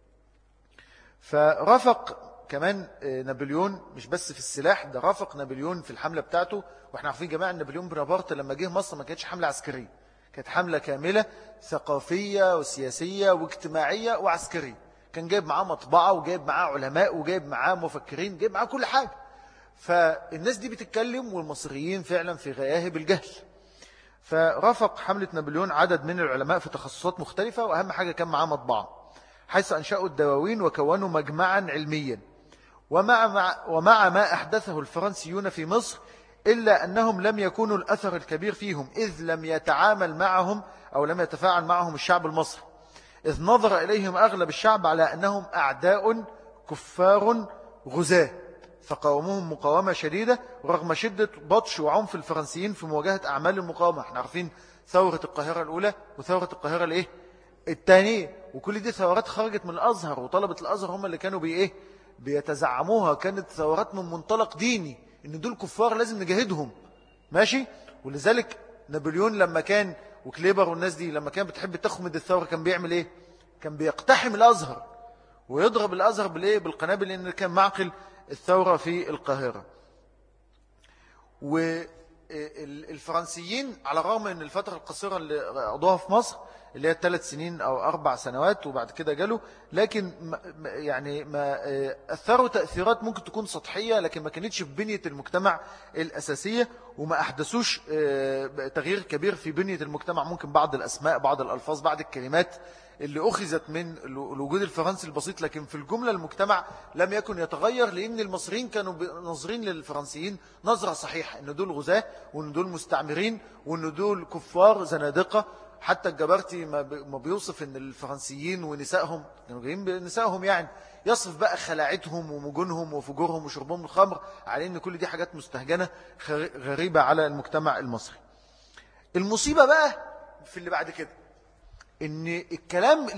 فرافق كمان نابليون مش بس في السلاح، ده رافق نابليون في الحملة بتاعته. واحنا عارفين جماعة نابليون بونابرت لما جه مصر ما كانتش حملة عسكرية، كانت حملة كاملة ثقافية وسياسية واجتماعية وعسكرية. كان جايب معاه مطبعة، وجايب معاه علماء، وجايب معاه مفكرين، جايب معاه كل حاجة. فالناس دي بتتكلم، والمصريين فعلا في غياهب الجهل. فرافق حملة نابليون عدد من العلماء في تخصصات مختلفة، وأهم حاجة كان معاه مطبعة، حيث أنشأوا الدواوين وكونوا مجمعا علميا. ومع, مع ومع ما أحدثه الفرنسيون في مصر، إلا أنهم لم يكونوا الأثر الكبير فيهم، إذ لم يتعامل معهم أو لم يتفاعل معهم الشعب المصري، إذ نظر إليهم أغلب الشعب على أنهم أعداء كفار غزاة، فقاوموهم مقاومة شديدة رغم شدة بطش وعنف الفرنسيين في مواجهة أعمال المقاومة. احنا عارفين ثورة القاهرة الأولى وثورة القاهرة الإيه؟ الثانية، وكل دي ثورات خرجت من الأزهر، وطلبة الأزهر هم اللي كانوا بإيه؟ بيتزعموها كانت ثورات من منطلق ديني، إن دول كفار لازم نجاهدهم، ماشي. ولذلك نابليون لما كان وكليبر والناس دي لما كان بتحب تخمد الثورة كان بيعمل إيه؟ كان بيقتحم الأزهر ويضرب الأزهر بالإيه؟ بالقنابل، لأن كان معقل الثورة في القاهرة. والفرنسيين على الرغم من الفترة القصيرة اللي قضوها في مصر اللي هي ثلاث سنين أو أربع سنوات وبعد كده جالوا، لكن يعني ما أثروا تأثيرات ممكن تكون سطحية، لكن ما كانتش في بنية المجتمع الأساسية، وما أحدثوش تغيير كبير في بنية المجتمع. ممكن بعض الأسماء، بعض الألفاظ، بعض الكلمات اللي أخذت من الوجود الفرنسي البسيط، لكن في الجملة المجتمع لم يكن يتغير، لأن المصريين كانوا ناظرين للفرنسيين نظرة صحيحة، إن دول غزاة وإن دول مستعمرين وإن دول كفار زنادقة. حتى الجبرتي ما بيوصف إن الفرنسيين ونسائهم كانوا جايين بنسائهم، يعني يصف بقى خلاعتهم ومجونهم وفجورهم وشربهم الخمر، على إن كل دي حاجات مستهجنة غريبة على المجتمع المصري. المصيبة بقى في اللي بعد كده، إن الكلام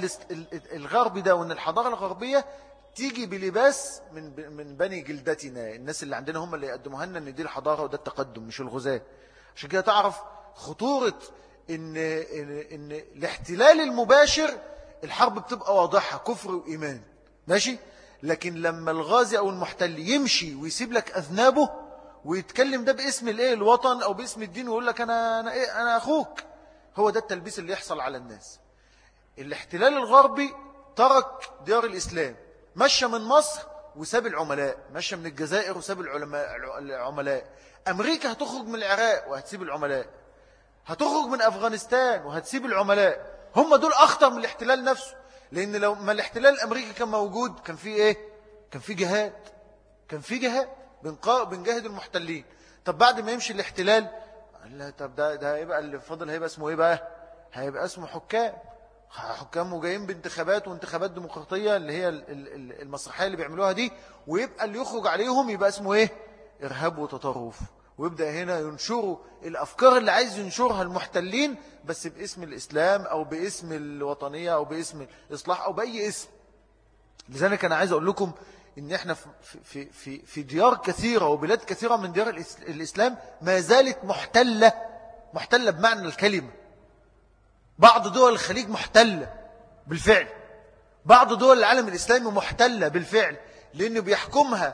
الغربي ده وإن الحضارة الغربية تيجي بلباس من من بني جلدتنا، الناس اللي عندنا هم اللي يقدموها لنا إن دي الحضارة وده التقدم مش الغزاة. عشان كده تعرف خطورة إن, إن, إن الاحتلال المباشر الحرب بتبقى واضحة كفر وإيمان، ماشي. لكن لما الغازي أو المحتل يمشي ويسيب لك أذنابه ويتكلم ده باسم الإيه الوطن أو باسم الدين ويقول لك أنا أنا إيه أنا أخوك، هو ده التلبيس اللي يحصل على الناس. الاحتلال الغربي ترك ديار الإسلام، مشى من مصر وساب العملاء، مشى من الجزائر وساب العملاء. أمريكا هتخرج من العراق وهتسيب العملاء، هتخرج من أفغانستان وهتسيب العملاء. هم دول أخطر من الاحتلال نفسه، لأن لو ما الاحتلال الأمريكي كان موجود كان في إيه؟ كان في جهاد، كان في جهاد بنجاهد المحتلين. طب بعد ما يمشي الاحتلال، لا طب ده ده هيبقى اللي فاضل هيبقى اسمه إيه بقى؟ هيبقى اسمه حكام، حكام وجايين بانتخابات وانتخابات ديمقراطية اللي هي المسرحية اللي بيعملوها دي، ويبقى اللي يخرج عليهم يبقى اسمه إيه؟ إرهاب وتطرف. ويبدأ هنا ينشروا الأفكار اللي عايز ينشرها المحتلين بس باسم الإسلام أو باسم الوطنية أو باسم الإصلاح أو بأي اسم. لذلك أنا عايز أقول لكم إن إحنا في, في, في, في ديار كثيرة وبلاد كثيرة من ديار الإسلام ما زالت محتلة، محتلة بمعنى الكلمة. بعض دول الخليج محتلة بالفعل، بعض دول العالم الإسلامي محتلة بالفعل، لأنه بيحكمها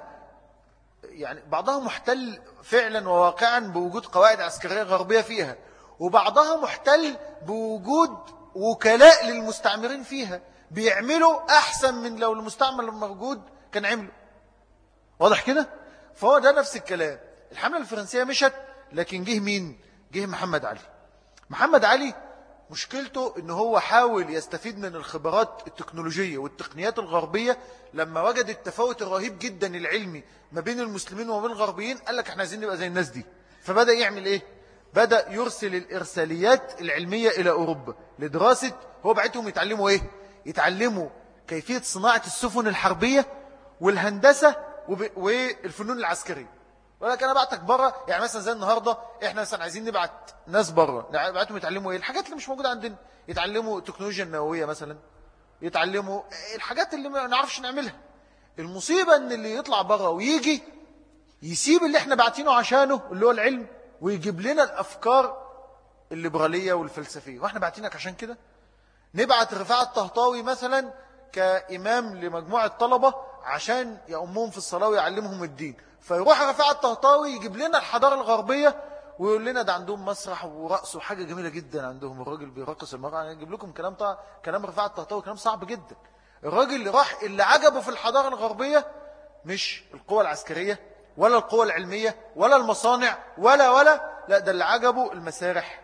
يعني بعضها محتل فعلا وواقعا بوجود قواعد عسكرية غربية فيها، وبعضها محتل بوجود وكلاء للمستعمرين فيها بيعملوا أحسن من لو المستعمر الموجود كان عمله. واضح كده؟ فهو ده نفس الكلام. الحملة الفرنسية مشت، لكن جه مين؟ جه محمد علي. محمد علي مشكلته إنه هو حاول يستفيد من الخبرات التكنولوجية والتقنيات الغربية. لما وجد التفاوت الرهيب جدا العلمي ما بين المسلمين وما بين الغربيين قال لك احنا عايزين نبقى زي الناس دي، فبدأ يعمل ايه؟ بدأ يرسل الإرساليات العلمية إلى أوروبا لدراسة. هو بعتهم يتعلموا ايه؟ يتعلموا كيفية صناعة السفن الحربية والهندسة والفنون العسكرية. ولكن أنا بعتك بره، يعني مثلا زي النهاردة إحنا مثلا عايزين نبعت ناس بره، نبعتهم يتعلموا إيه؟ الحاجات اللي مش موجودة عندنا. يتعلموا التكنولوجيا النووية مثلا، يتعلموا الحاجات اللي ما نعرفش نعملها. المصيبة إن اللي يطلع بره ويجي يسيب اللي إحنا بعتينه عشانه اللي هو العلم، ويجيب لنا الأفكار الليبرالية والفلسفية. وإحنا بعتينك عشان كده. نبعت رفاعة الطهطاوي مثلا كإمام لمجموعة طلبة عشان يأمهم في الصلاة ويعلمهم الدين، فيروح رفاعة الطهطاوي يجيب لنا الحضارة الغربية ويقول لنا ده عندهم مسرح ورقص وحاجة جميلة جدا عندهم، الراجل بيرقص المرأة. أنا أجيب لكم كلام طا... كلام رفاعة الطهطاوي كلام صعب جدا. الراجل اللي راح اللي عجبه في الحضارة الغربية مش القوة العسكرية ولا القوة العلمية ولا المصانع ولا ولا لا، ده اللي عجبه المسارح،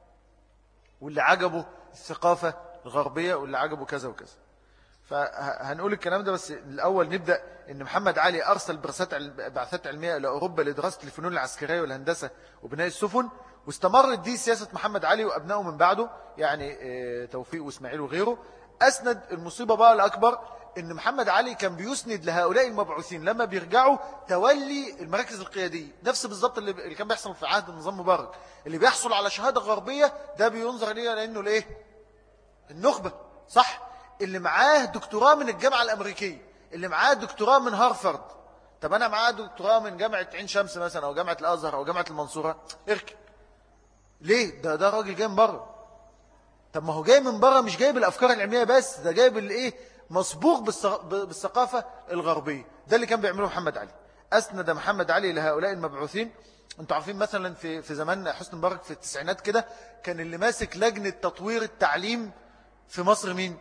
واللي عجبه الثقافة الغربية، واللي عجبه كذا وكذا. فهنقول الكلام ده، بس الأول نبدأ إن محمد علي أرسل بعثات علمية إلى أوروبا لدراسة الفنون العسكرية والهندسة وبناء السفن، واستمرت دي سياسة محمد علي وأبنائه من بعده، يعني توفيق وإسماعيل وغيره. أسند المصيبة بقى الأكبر إن محمد علي كان بيسند لهؤلاء المبعوثين لما بيرجعوا تولي المراكز القيادية، نفس بالضبط اللي كان بيحصل في عهد النظام مبارك. اللي بيحصل على شهادة غربية ده بينظر ليه لأنه ليه النخبة، صح؟ اللي معاه دكتوراه من الجامعة الأمريكية، اللي معاه دكتوراه من هارفارد. طب أنا معاه دكتوراه من جامعة عين شمس مثلا أو جامعة الأزهر أو جامعة المنصورة، اركب ليه؟ ده ده راجل جاي من بره. طب ما هو جاي من بره مش جايب الأفكار العلمية بس، ده جايب الايه، مصبوغ بالثقافة الغربية. ده اللي كان بيعمله محمد علي. أسند محمد علي لهؤلاء المبعوثين. انتوا عارفين مثلا في في زمان حسني مبارك في التسعينات كده، كان اللي ماسك لجنة تطوير التعليم في مصر مين؟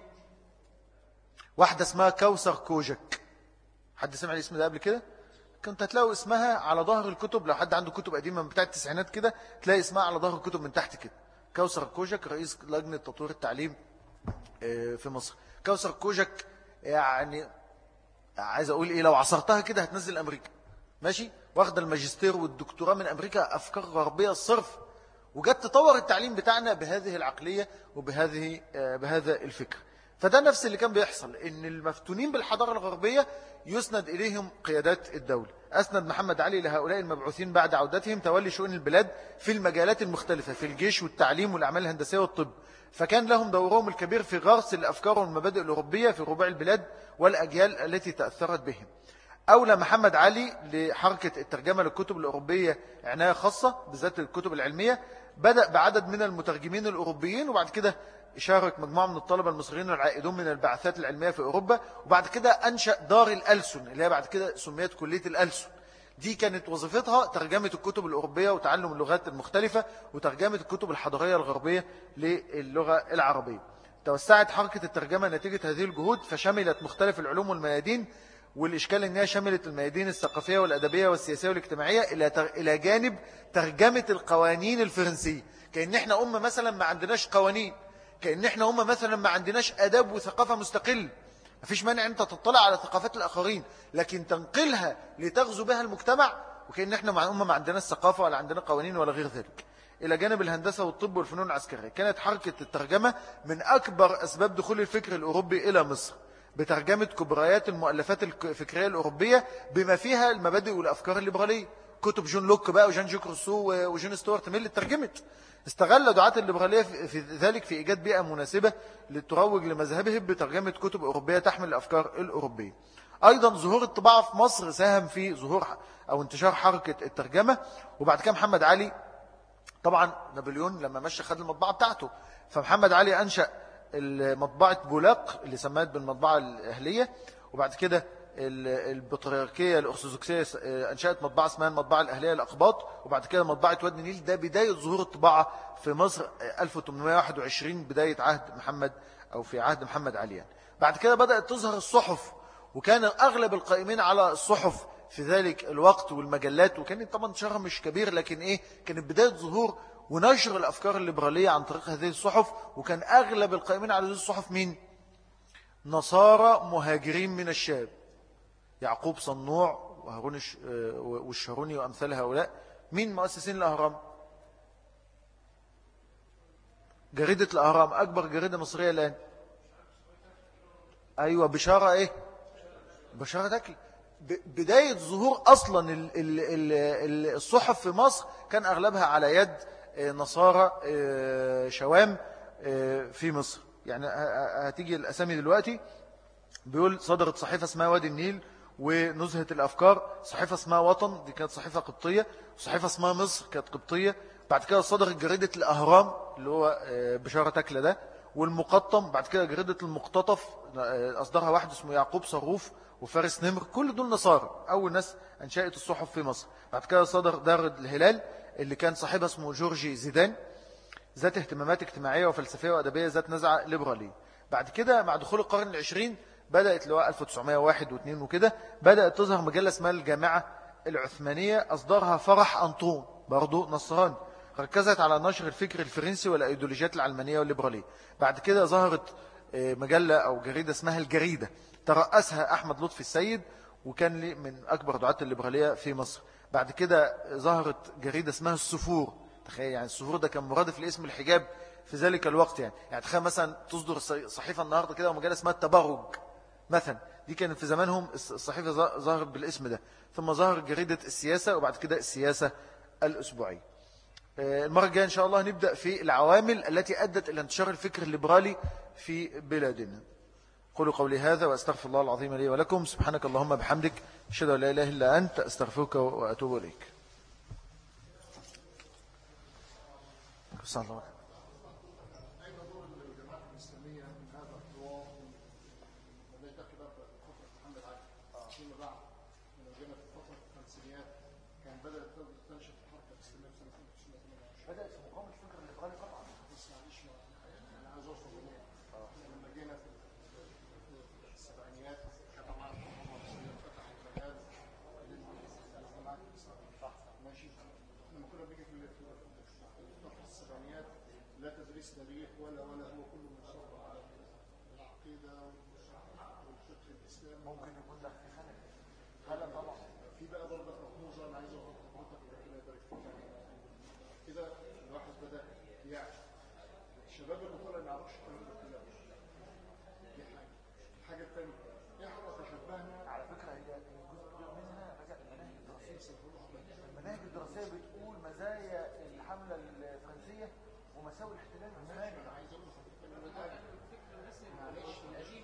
واحدة اسمها كوثر كوجك. حد سمع الاسم ده قبل كده؟ كنت هتلاقوا اسمها على ظهر الكتب، لو حد عنده كتب قديمة من بتاعة التسعينات كده تلاقي اسمها على ظهر الكتب من تحت كده. كوثر كوجك رئيس لجنة تطوير التعليم في مصر. كوثر كوجك يعني عايز اقول ايه، لو عصرتها كده هتنزل امريكا ماشي، واخده الماجستير والدكتوراه من امريكا، افكار غربيه الصرف، وجت تطور التعليم بتاعنا بهذه العقليه وبهذه بهذا الفكر. فده نفس اللي كان بيحصل، ان المفتونين بالحضاره الغربيه يسند اليهم قيادات الدوله. اسند محمد علي لهؤلاء المبعوثين بعد عودتهم تولي شؤون البلاد في المجالات المختلفه، في الجيش والتعليم والاعمال الهندسيه والطب. فكان لهم دورهم الكبير في غرس الافكار والمبادئ الاوروبيه في ربوع البلاد والاجيال التي تاثرت بهم. أولى محمد علي لحركة الترجمة للكتب الأوروبية عناية خاصة، بالذات الكتب العلمية. بدأ بعدد من المترجمين الأوروبيين، وبعد كده شارك مجموعة من الطلبة المصريين العائدون من البعثات العلمية في أوروبا. وبعد كده أنشأ دار الألسن اللي هي بعد كده سميت كلية الألسن. دي كانت وظيفتها ترجمة الكتب الأوروبية وتعلم اللغات المختلفة وترجمة الكتب الحضارية الغربية للغة العربية. توسعت حركة الترجمة نتيجة هذه الجهود، فشملت مختلف العلوم والميادين، والإشكال أنها شملت الميادين الثقافية والأدبية والسياسية والاجتماعية إلى إلى جانب ترجمة القوانين الفرنسية. كأن احنا أمة مثلا ما عندناش قوانين، كأن احنا أمة مثلا ما عندناش أداب وثقافة مستقل. مفيش مانع أنت تطلع على ثقافات الآخرين لكن تنقلها لتغزو بها المجتمع، وكأن احنا مع أمة ما عندناش ثقافة ولا عندنا قوانين ولا غير ذلك. إلى جانب الهندسة والطب والفنون العسكرية، كانت حركة الترجمة من أكبر أسباب دخول الفكر الأوروبي إلى مصر، بترجمة كبريات المؤلفات الفكرية الأوروبية بما فيها المبادئ والأفكار الليبرالية. كتب جون لوك بقى وجان جيك روسو وجون ستوارت ميل اترجمت. استغل دعاة الليبرالية في ذلك في إيجاد بيئة مناسبة للتروج لمذهبهم بترجمة كتب أوروبية تحمل الأفكار الأوروبية. أيضا ظهور الطباعة في مصر ساهم في ظهور أو انتشار حركة الترجمة. وبعد كده محمد علي طبعا نابليون لما مشى خد المطبعة بتاعته، فمحمد علي أنشأ مطبعة بولاق اللي سمات بالمطبعة الأهلية. وبعد كده البطريركية الأرثوذكسية أنشأت مطبعة اسمها المطبعة الأهلية للأقباط. وبعد كده مطبعة وادي النيل. ده بداية ظهور الطباعة في مصر ألف وثمانمائة وواحد وعشرين، بداية عهد محمد أو في عهد محمد علي يعني. بعد كده بدأت تظهر الصحف، وكان أغلب القائمين على الصحف في ذلك الوقت والمجلات، وكانت طبعا شهر مش كبير لكن إيه، كانت بداية ظهور ونشر الأفكار الليبرالية عن طريق هذه الصحف. وكان أغلب القائمين على هذه الصحف مين؟ نصارى مهاجرين من الشام، يعقوب صنوع وهارون والشاروني وأمثال هؤلاء. مين مؤسسين الأهرام؟ جريدة الأهرام أكبر جريدة مصرية الآن. أيوة بشارة إيه؟ بشارة تكلي. بداية ظهور أصلا الصحف في مصر كان أغلبها على يد نصارى شوام في مصر. يعني هتيجي الأسامي دلوقتي. بيقول صدرت صحيفة اسمها وادي النيل ونزهة الأفكار، صحيفة اسمها وطن دي كانت صحيفة قبطية، صحيفة اسمها مصر كانت قبطية. بعد كده صدرت جريدة الأهرام اللي هو بشارة تكلة ده، والمقطم. بعد كده جريدة المقتطف أصدرها واحد اسمه يعقوب صروف وفارس نمر. كل دول نصارى، أول ناس أنشأت الصحف في مصر. بعد كده صدر دار الهلال اللي كان صاحبها اسمه جورجي زيدان، ذات اهتمامات اجتماعية وفلسفية وأدبية ذات نزعة ليبرالية. بعد كده مع دخول القرن العشرين بدأت اللي هو ألف وتسعمائة وواحد واثنين وكده بدأت تظهر مجلة اسمها الجامعة العثمانية، أصدرها فرح أنطون برضو نصراني، ركزت على نشر الفكر الفرنسي والأيديولوجيات العلمانية والليبرالية. بعد كده ظهرت مجلة أو جريدة اسمها الجريدة، ترأسها أحمد لطفي السيد، وكان لي من أكبر دعاة الليبرالية في مصر. بعد كده ظهرت جريدة اسمها السفور. تخيل يعني السفور ده كان مرادف لاسم الحجاب في ذلك الوقت. يعني يعني تخيل مثلا تصدر صحيفة النهاردة كده ومجلة اسمها التبرج مثلا، دي كانت في زمانهم الصحيفة ظهرت بالاسم ده. ثم ظهر جريدة السياسة، وبعد كده السياسة الأسبوعية. المرة الجاية إن شاء الله نبدأ في العوامل التي أدت إلى انتشار الفكر الليبرالي في بلادنا. قولوا قولي هذا وأستغفر الله العظيم لي ولكم. سبحانك اللهم بحمدك، أشهد أن لا إله إلا أنت، أستغفرك وأتوب إليك. صلى الله عليه وسلم. لا تدريس تاريخ ولا ولا هو كله منصب على العقيده والفقه الاسلامي. ممكن يكون لك في خلل خلل طبعا. في بقى برضه ملحوظه انا عايز اقول لحضرتك ربنا يبارك فيك كده الواحد بدا يعني الشباب اللي طالع ما يعرفش الكلام ده كله. دي حاجه. الحاجه الثانيه احنا تشبهنا على فكره هي جزء منها رجع المناهج الدراسيه. المناهج الدراسيه بتقول مزايا الحمله الفرنسيه ومساوي الاحتلال المسلمي. انا عايز اقول لحضرتك معلش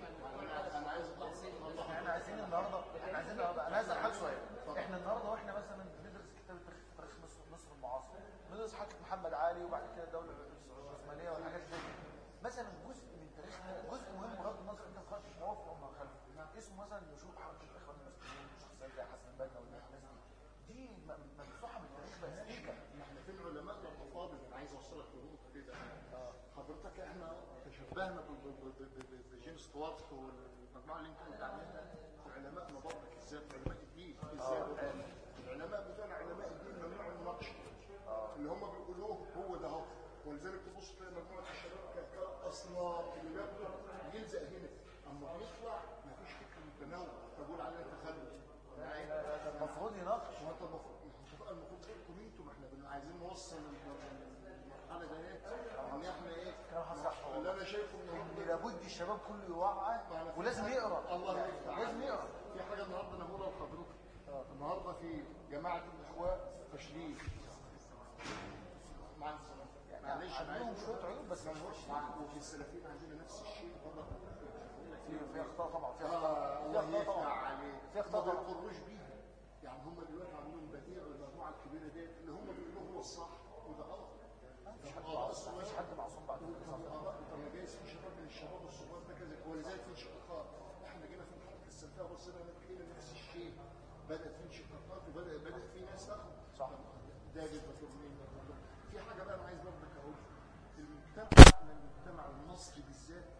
انا عايز احنا عايزين النهارده احنا عايزين النهارده انا عايز حاجه شويه. احنا النهارده واحنا مثلا بندرس كتاب تاريخ مصر مصر المعاصر، بندرس حركه محمد علي وبعد كده الدوله العثمانيه والحاجات دي. مثلا جزء من تاريخنا جزء مهم بغض النظر انت ما خدتش موافق او ما خالف اسمه مثلا نشوء حركه الاخوان المسلمين وشخصيات زي حسن البنا والناس دي دي ممسوحه من التاريخ بس. احنا في العلماء الافاضل انا عايز اوصلك لنقطه كده. حضرتك احنا تشبهنا بجيمس ستوارت والمجموعه اللي انت قلت عليها وعلماء برضك ازاي علماء الدين ازاي العلماء بتوعنا علماء الدين ممنوع المناقشه اللي هم بيقولوه هو ده اهو. ولذلك تبص تلاقي مجموعه الشباب اصلا اللي بياخدوا يلزق هنا اما بيطلع مفيش فكر متنوع فبقول عليه تخلف. المفروض يناقش وانت المفروض المفروض تقولوا انتوا ما احنا عايزين نوصل المرحله ديت ان احنا ايه اللي انا شايفه ان لابد الشباب كله يوعى ولازم يقرا. الله يفتح لازم يقرا. في حاجه النهارده انا بقولها لحضرتك النهارده في جماعه الاخوه تشريف معلش عندهم شويه عيوب بس وفي السلفيين عندنا نفس الشيء برضه في في اخطاء طبعا في اخطاء الله يفتح عليك في اخطاء ما بيقروش بيها. يعني هم دلوقتي عاملين بديع المجموعه الكبيره ديت اللي هم بيقولوا هو الصح وده غلط. مفيش حد معصوم بعد كده. طب ما جايز في شباب من الشباب الصغار ده كذا ولذلك في انشقاقات. احنا جينا في الحركه السلفيه بصينا لقينا نفس الشيء بدات في انشقاقات وبدا بدات في ناس تاخد صح ده جدا في حاجه بقى انا عايز برضك اقول المجتمع المجتمع المصري بالذات